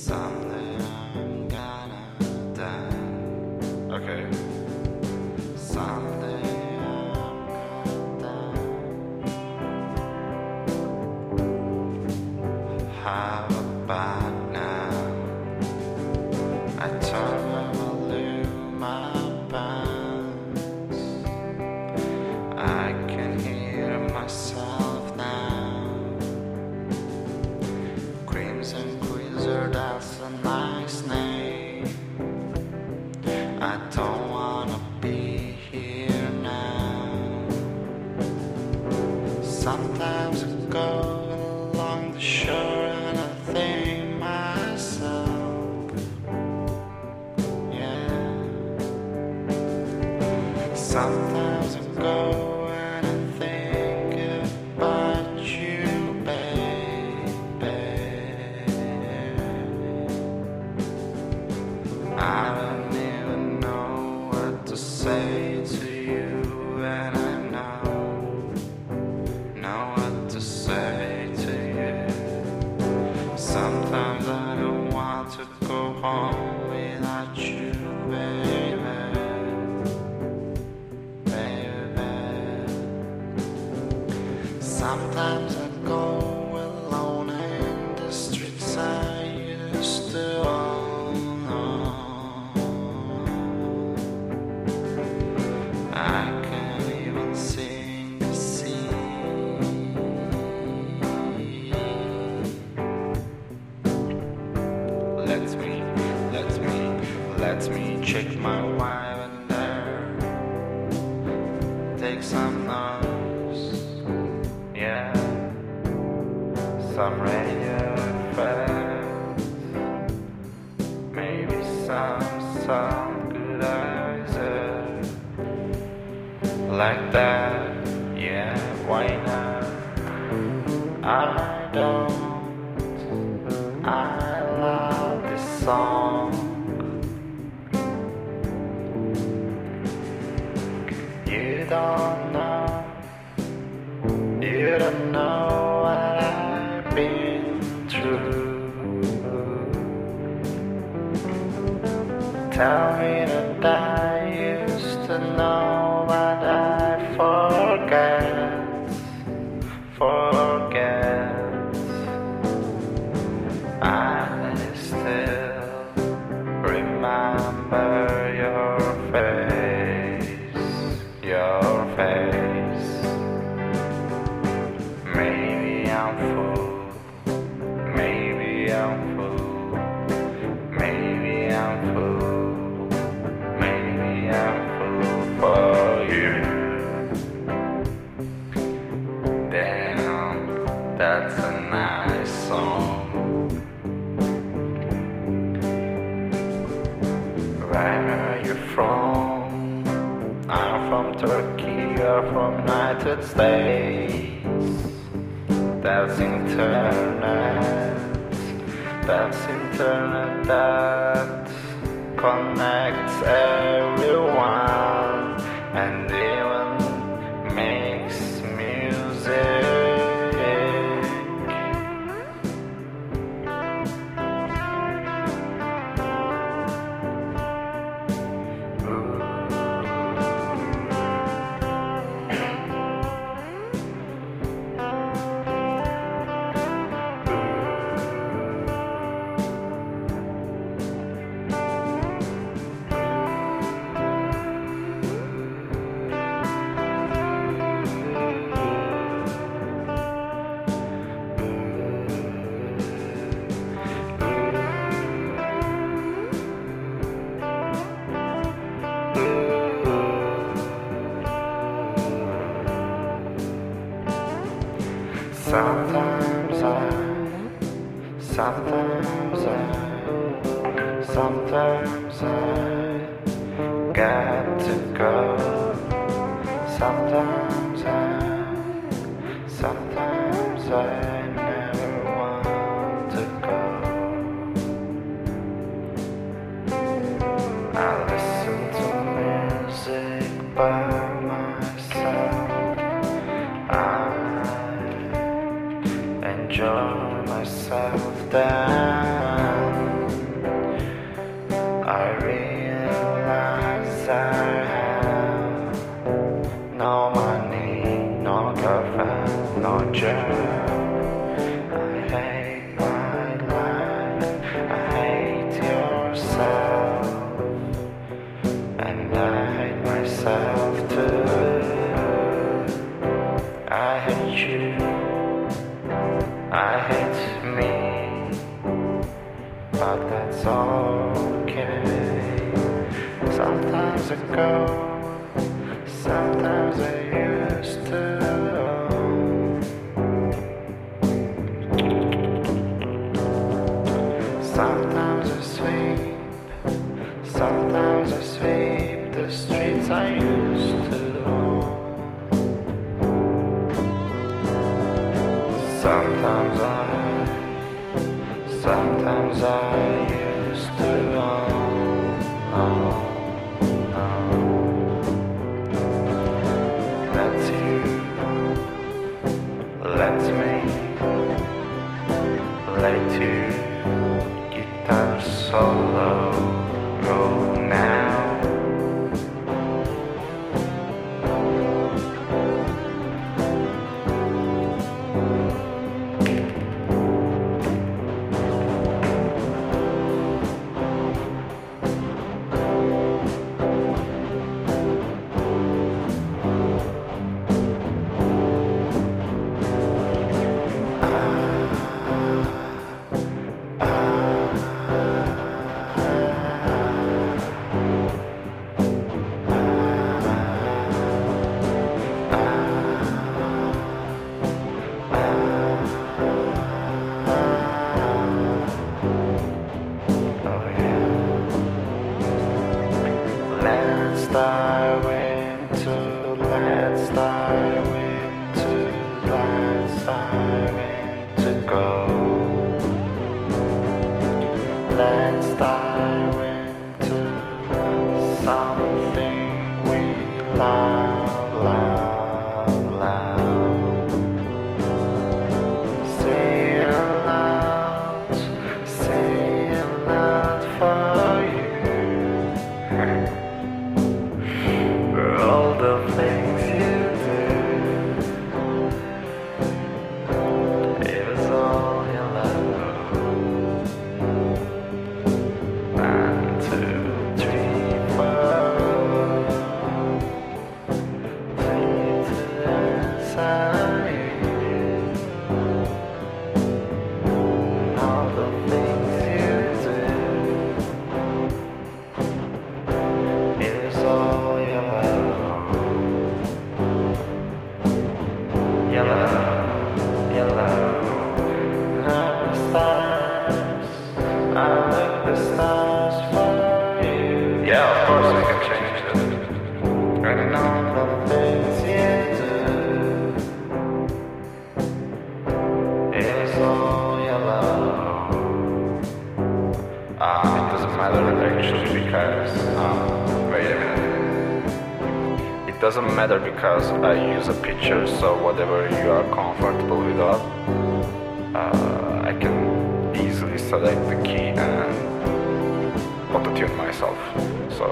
Someday I'm gonna die. Okay. Someday I'm gonna die. How about now? I turn and I leave my pants. I can hear myself now. Crimson Cruiser, that's a nice name. I don't wanna be here now. Sometimes I go along the shore and I think myself, yeah. Sometimes I go and I think about you, baby. I don't even know what to say to you, and I know what to say to you. Sometimes I don't want to go home without you, baby, baby. Sometimes I go alone in the streets I used to own. I can't even sing the sea. Let me check my wife and there. Take some notes, yeah. Some radio effects, maybe some good eyes, like that, yeah. Why not? I love this song. You don't know what I've been through. Tell me that I used to know, but I forget. I still remember your face. Maybe I'm fool. Maybe I'm fool. Maybe I'm fool. Maybe I'm fool for you. Damn, that's a nice song. Where are you from? I'm from Turkey, you're from United States. That's internet that connects everyone and even makes music. Sometimes I got to go. Sometimes I never want to go. I listen to music by myself. I enjoy myself down. I realize I have no money, no girlfriend, no job. I hate my life, I hate yourself, and I hate myself too. I hate you, I hate me, but that's okay. Sometimes I go, sometimes I used to. Sometimes I sweep, sometimes I sweep the streets I used to. Sometimes I used to let you guitar solo go now. Let's dive into go. Let's dive into something we love, love, love. Say it loud for you. For all the things you do, it was all your love. 1, 2, 3, 4. Please inside you. All the things you do, it was all your love. Your love, your love. I look the stars for you. Yeah, of course we can change it. And all the things you do, it's all your love. It doesn't matter actually because wait a minute. It doesn't matter because I use a picture, so whatever you are comfortable with that, I can easily select the key and auto-tune myself. So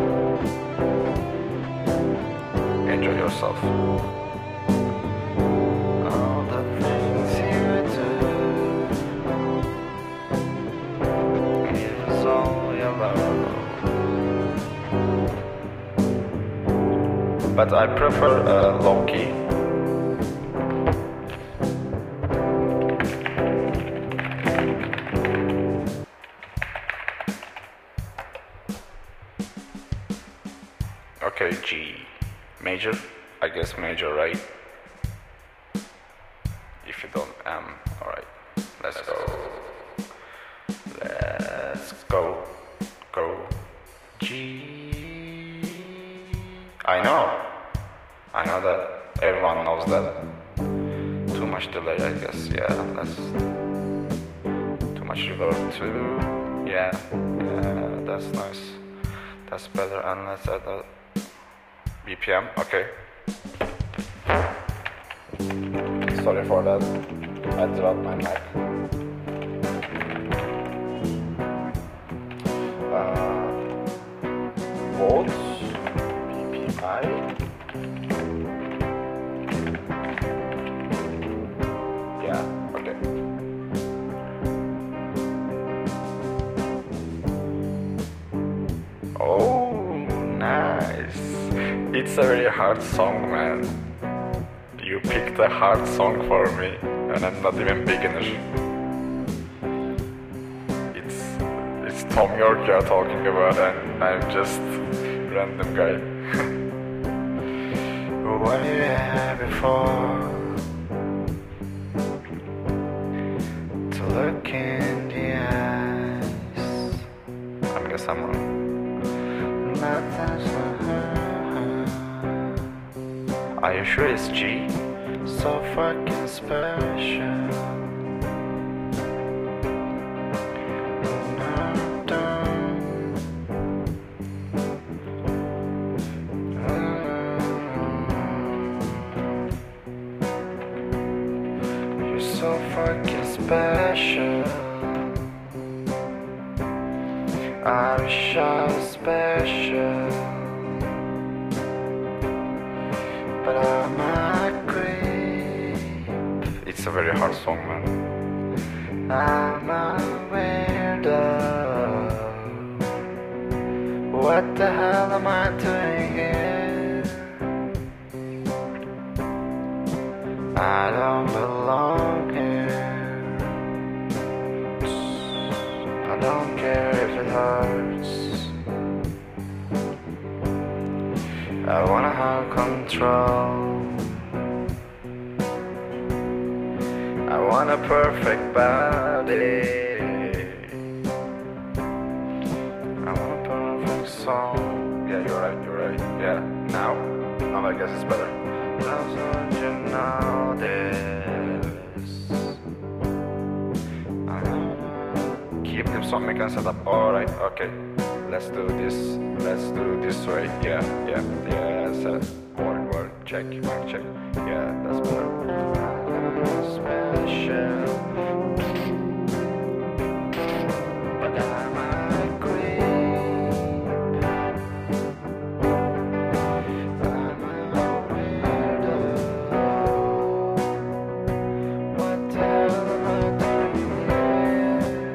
enjoy yourself. All the things you do is all your love. But I prefer low key. Okay, G major, I guess major, right? If you don't alright, let's go G. I know that everyone knows that. Too much delay, I guess. Yeah, that's too much reverb too. Yeah, that's nice. That's better. And let's add the BPM. Okay. Sorry for that. I dropped my mic. It's a very hard song, man. You picked a hard song for me, and I'm not even beginner. It's Tom York you're talking about, and I'm just random guy. What do you have before? To look in the eyes. I guess I'm wrong. Nothing's Are you sure it's G? So fucking special. You're so fucking special. I wish I was special, but I'm a creep. It's a very hard song, man. I'm a weirdo. What the hell am I doing here? I don't belong here. I don't care if it hurts. I wanna have control. I want a perfect body. I want a perfect song. Yeah, you're right. Yeah, now I guess it's better. Don't you know this? Keep some making setup. Alright, okay. Let's do this way. Yeah. Set. Word. Check. Mic check. Yeah, that's better. Special. But I'm a queen. I'm a weirdo. What the hell am I doing here?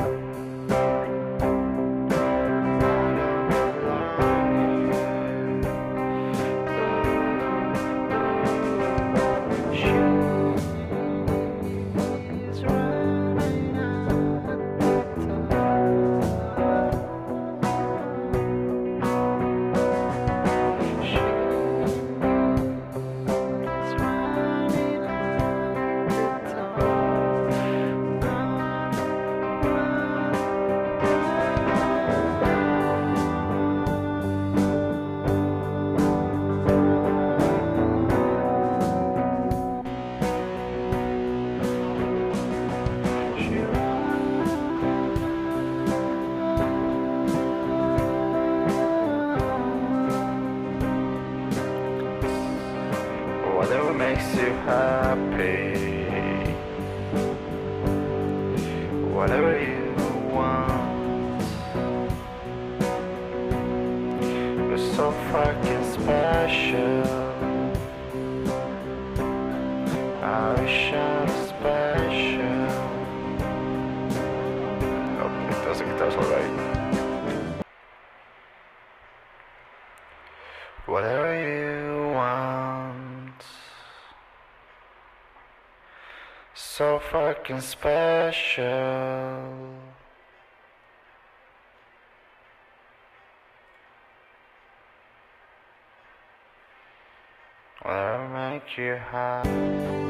Whatever makes you happy, whatever you want. You're so fucking special. I wish I was special. Nope, it doesn't. Guitar's alright. Whatever you want. So fucking special. Whatever make you happy.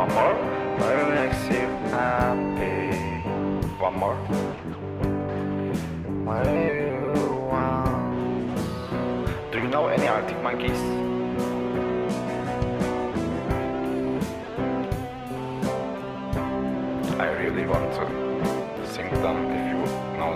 One more? What makes you happy? One more? What do you want? Do you know any Arctic Monkeys? I really want to sing them if you know.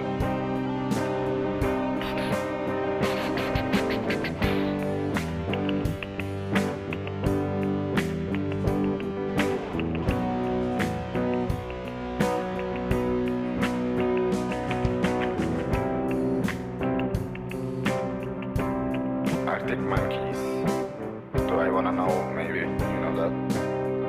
Arctic Monkeys. Do I wanna know? Maybe you know that.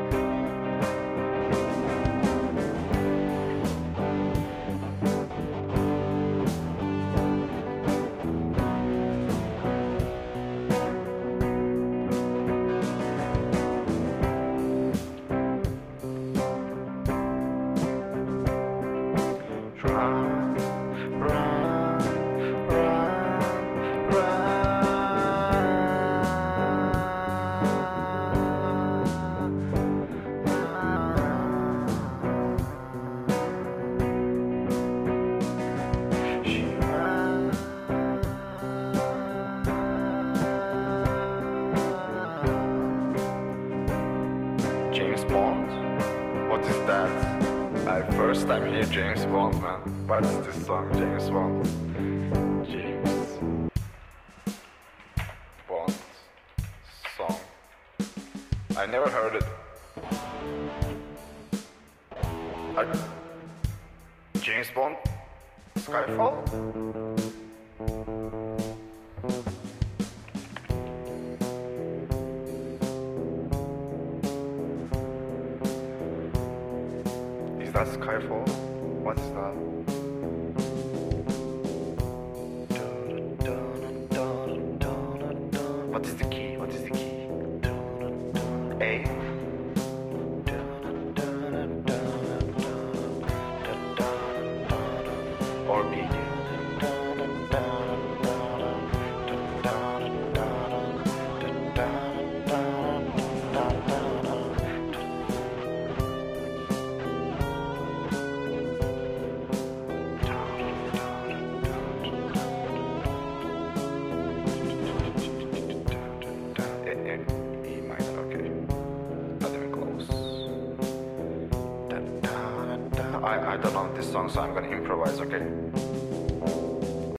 Run, run, run, James Bond? What is that? First time hear James Bond, man. What is this song, James Bond? James Bond song. I never heard it. James Bond? Skyfall? Is that Skyfall? What is that? What is the key? What is the key? A? Or B? E minor, okay. Not even close. I don't know this song, so I'm gonna improvise, okay?